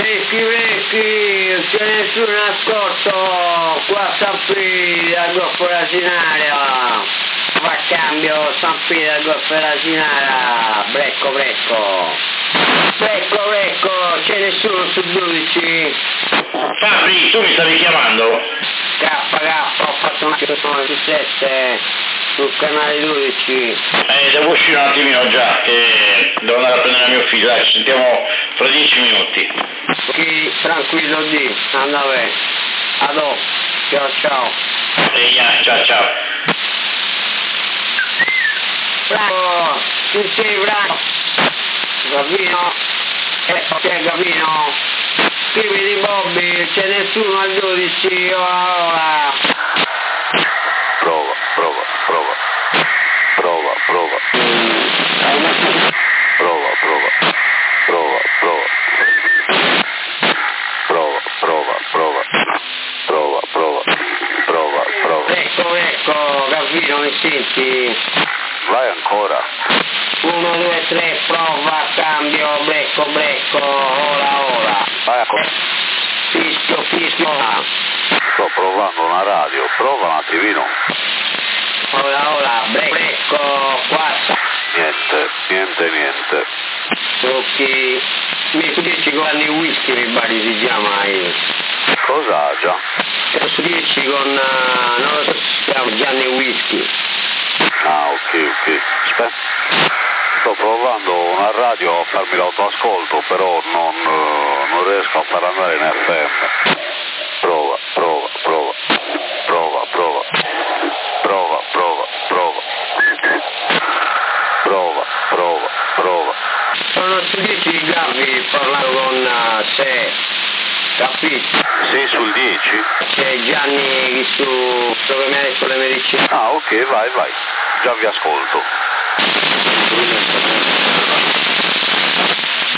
Vecchi, c'è nessun ascolto, qua San Piri al Golfo Rasinaria, va a cambio San Piri al Golfo Rasinaria, brecco, c'è nessuno su 12. Fabri, tu mi stavi chiamando? K, ho fatto una canzone su 7 sul canale 12. Devo uscire un attimino già, che devo andare a prendere la mia ufficio, dai, ci sentiamo fra 10 minuti. Ok, tranquillo di, andate, a dopo, ciao. Ciao. Bravo, tu sei bravo. Gavino, c'è Gavino. Scrivi di Bobby, c'è nessuno al 12, ora. Prova. Ecco, Gavino, mi senti? Vai ancora. 1, 2, 3, prova, cambio, brecco, ora. Vai ancora. Fischio. Sto provando una radio, prova un attimino. Ora, brecco, 4. Niente. Ok, mi su 10 con Gianni Whisky mi pare si chiama io. Cosa già? Su 10 con, non lo so se si chiama Gianni Whisky. Ah, ok. Aspetta. Sto provando una radio a farmi l'autoascolto, però non riesco a far andare in FM. Prova. Sono su 10 Gavi parlando con te, capito? Sei sul 10? C'è Gianni su dove mi ha detto le medicine. Ah, ok, vai. Già vi ascolto.